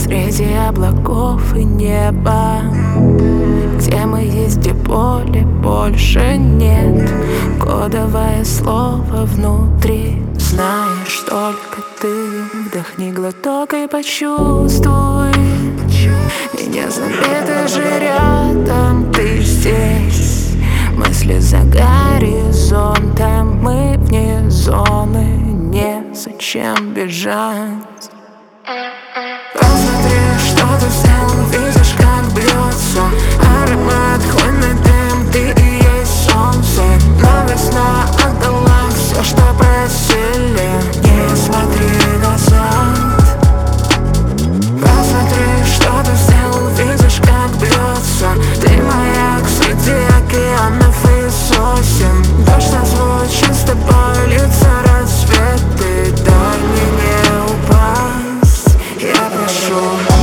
среди облаков и неба, где мы есть, где поле больше нет. Кодовое слово внутри, знаешь только ты. Вдохни глоток и почувствуй меня, забиты же рядом, ты здесь. Мысли за горизонтом, мы вне зоны, незачем бежать. Посмотри, что ты взял, видишь, как бьется аромат, хвойный дым, ты и есть солнце. Но весна отдала все, что просили, не смотри назад. Посмотри, что ты взял, видишь, как бьется. Ты маяк среди океанов и сосен. Дождь назвучит с тобой, лица рассветы. Дай мне не упасть, я прошу.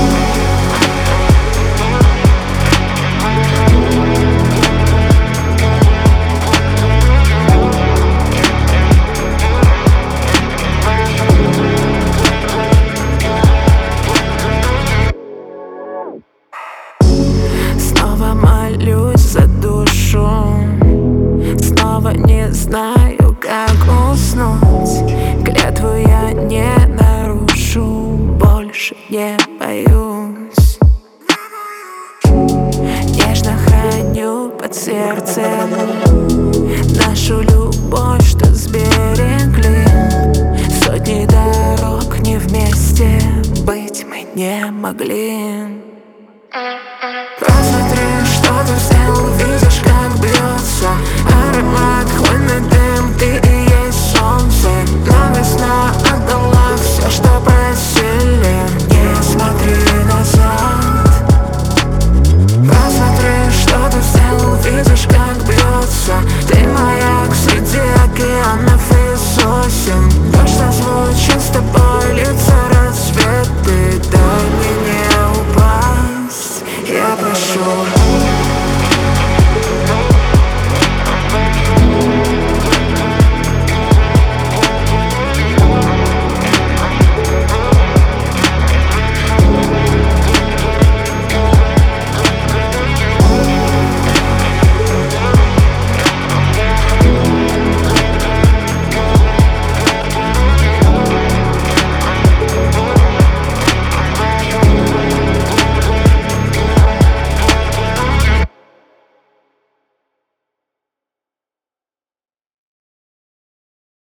Снова молюсь за душу, снова не знаю, как уснуть. Клятву я не нарушу, больше не боюсь. Нежно храню под сердцем нашу любовь, что сберегли. Сотни дорог не вместе быть мы не могли. Посмотри, что ты взял, видишь.